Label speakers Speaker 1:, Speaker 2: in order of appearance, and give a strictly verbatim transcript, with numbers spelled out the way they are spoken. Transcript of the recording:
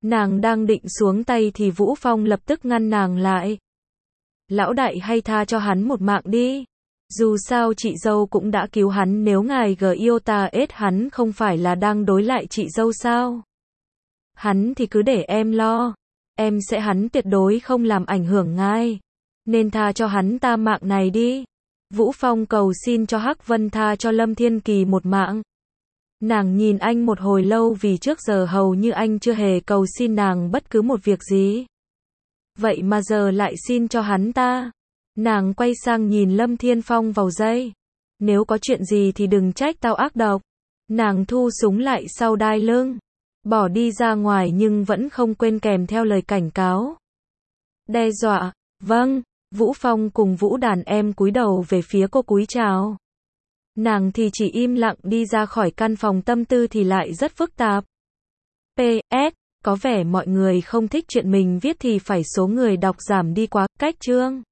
Speaker 1: Nàng đang định xuống tay thì Vũ Phong lập tức ngăn nàng lại. Lão đại hay tha cho hắn một mạng đi. Dù sao chị dâu cũng đã cứu hắn, nếu ngài gờ yêu ta ết hắn không phải là đang đối lại chị dâu sao? Hắn thì cứ để em lo. Em sẽ hắn tuyệt đối không làm ảnh hưởng ngài. Nên tha cho hắn ta mạng này đi. Vũ Phong cầu xin cho Hắc Vân tha cho Lâm Thiên Kỳ một mạng. Nàng nhìn anh một hồi lâu vì trước giờ hầu như anh chưa hề cầu xin nàng bất cứ một việc gì. Vậy mà giờ lại xin cho hắn ta. Nàng quay sang nhìn Lâm Thiên Phong vào dây. Nếu có chuyện gì thì đừng trách tao ác độc. Nàng thu súng lại sau đai lưng. Bỏ đi ra ngoài nhưng vẫn không quên kèm theo lời cảnh cáo. Đe dọa. Vâng. Vũ Phong cùng Vũ đàn em cúi đầu về phía cô cúi chào. Nàng thì chỉ im lặng đi ra khỏi căn phòng, tâm tư thì lại rất phức tạp. pê ét. Có vẻ mọi người không thích chuyện mình viết thì phải số người đọc giảm đi quá. Cách chương